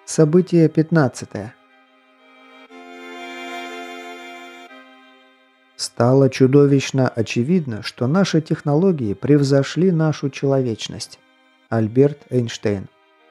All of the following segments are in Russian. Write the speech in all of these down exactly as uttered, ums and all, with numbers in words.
Событие пятнадцатое. Стало чудовищно очевидно, что наши технологии превзошли нашу человечность. Альберт Эйнштейн.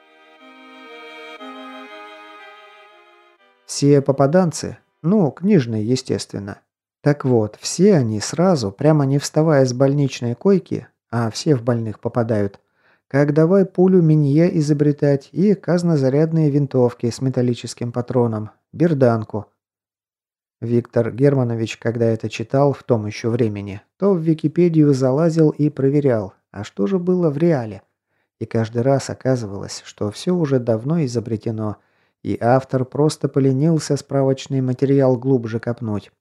Все попаданцы, ну, книжные, естественно. Так вот, все они сразу, прямо не вставая с больничной койки, а все в больных попадают, как давай пулю Минье изобретать и казнозарядные винтовки с металлическим патроном, берданку. Виктор Германович, когда это читал в том еще времени, то в Википедию залазил и проверял, а что же было в реале. И каждый раз оказывалось, что все уже давно изобретено, и автор просто поленился справочный материал глубже копнуть.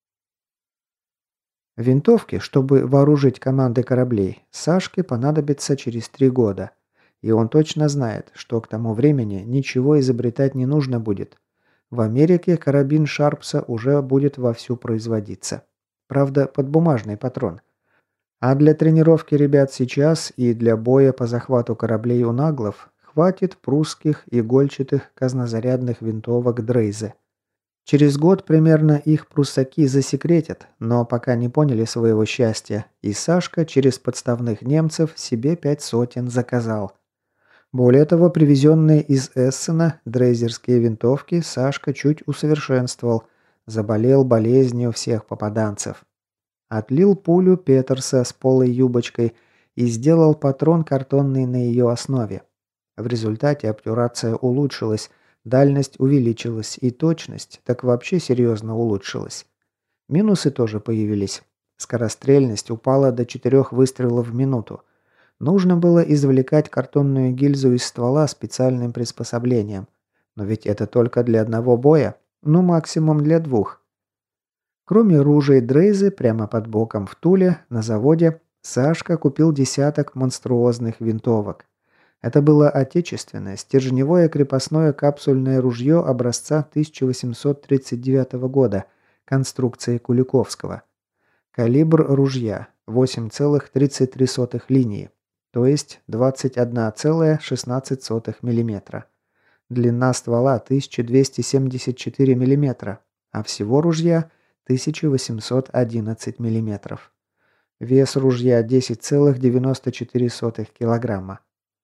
Винтовки, чтобы вооружить команды кораблей, Сашке понадобится через три года. И он точно знает, что к тому времени ничего изобретать не нужно будет. В Америке карабин Шарпса уже будет вовсю производиться. Правда, под бумажный патрон. А для тренировки ребят сейчас и для боя по захвату кораблей у наглов хватит прусских игольчатых казнозарядных винтовок Дрейзе. Через год примерно их пруссаки засекретят, но пока не поняли своего счастья, и Сашка через подставных немцев себе пять сотен заказал. Более того, привезенные из Эссена дрейзерские винтовки Сашка чуть усовершенствовал, заболел болезнью всех попаданцев. Отлил пулю Петерса с полой юбочкой и сделал патрон картонный на ее основе. В результате обтюрация улучшилась, дальность увеличилась и точность так вообще серьезно улучшилась. Минусы тоже появились. Скорострельность упала до четырёх выстрелов в минуту. Нужно было извлекать картонную гильзу из ствола специальным приспособлением. Но ведь это только для одного боя, ну максимум для двух. Кроме ружей Дрейзы, прямо под боком в Туле, на заводе, Сашка купил десяток монструозных винтовок. Это было отечественное, стержневое крепостное капсульное ружье образца тысяча восемьсот тридцать девятого года, конструкции Куликовского. Калибр ружья восемь целых тридцать три сотых линии, то есть двадцать одна целая шестнадцать сотых миллиметра. Длина ствола тысяча двести семьдесят четыре миллиметра, а всего ружья тысяча восемьсот одиннадцать миллиметров. Вес ружья десять целых девяносто четыре сотых килограмма.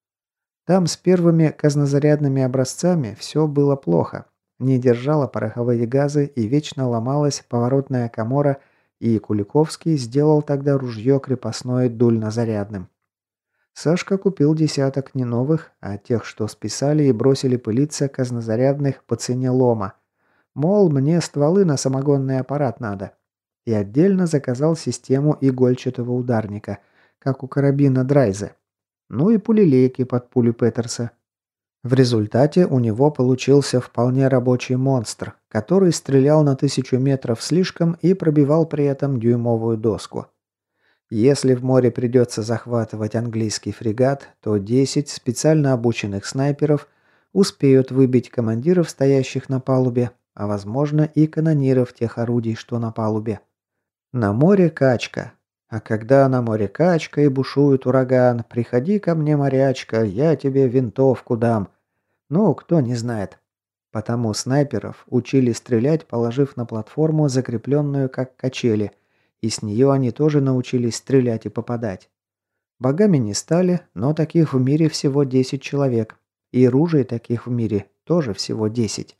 Там с первыми казнозарядными образцами все было плохо. Не держала пороховые газы и вечно ломалась поворотная камора, и Куликовский сделал тогда ружье крепостное дульнозарядным. Сашка купил десяток не новых, а тех, что списали и бросили пылиться казнозарядных по цене лома. Мол, мне стволы на самогонный аппарат надо. И отдельно заказал систему игольчатого ударника, как у карабина Драйзе. Ну и пулелейки под пулю Петерса. В результате у него получился вполне рабочий монстр, который стрелял на тысячу метров слишком и пробивал при этом дюймовую доску. Если в море придется захватывать английский фрегат, то десять специально обученных снайперов успеют выбить командиров, стоящих на палубе, а возможно и канониров тех орудий, что на палубе. На море качка. А когда на море качка и бушует ураган, приходи ко мне, морячка, я тебе винтовку дам. Ну, кто не знает. Потому снайперов учили стрелять, положив на платформу, закрепленную как качели, и с нее они тоже научились стрелять и попадать. Богами не стали, но таких в мире всего десять человек, и ружей таких в мире тоже всего десять.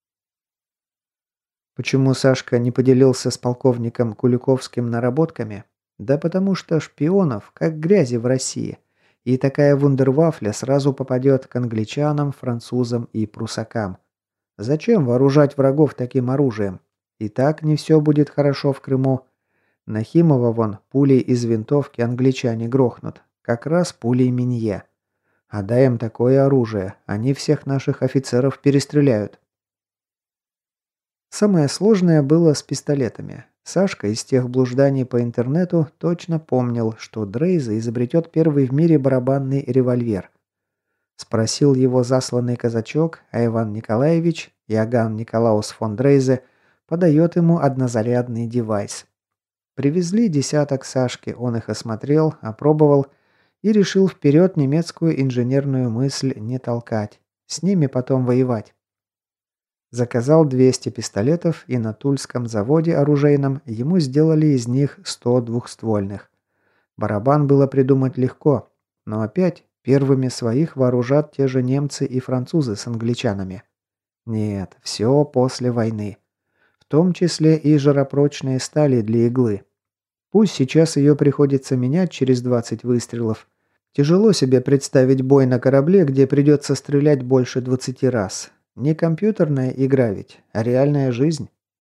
Почему Сашка не поделился с полковником Куликовским наработками? Да потому что шпионов, как грязи в России. И такая вундервафля сразу попадет к англичанам, французам и прусакам. Зачем вооружать врагов таким оружием? И так не все будет хорошо в Крыму. Нахимова вон пулей из винтовки англичане грохнут. Как раз пулей Минье. А дай им такое оружие, они всех наших офицеров перестреляют. Самое сложное было с пистолетами. Сашка из тех блужданий по интернету точно помнил, что Дрейзе изобретет первый в мире барабанный револьвер. Спросил его засланный казачок, а Иван Николаевич, Иоганн Николаус фон Дрейзе, подает ему однозарядный девайс. Привезли десяток Сашки, он их осмотрел, опробовал и решил вперед немецкую инженерную мысль не толкать. С ними потом воевать. Заказал двести пистолетов, и на Тульском заводе оружейном ему сделали из них сто двухствольных. Барабан было придумать легко, но опять первыми своих вооружат те же немцы и французы с англичанами. Нет, все после войны. В том числе и жаропрочные стали для иглы. Пусть сейчас ее приходится менять через двадцать выстрелов. Тяжело себе представить бой на корабле, где придется стрелять больше двадцати раз. Не компьютерная игра ведь, а реальная жизнь.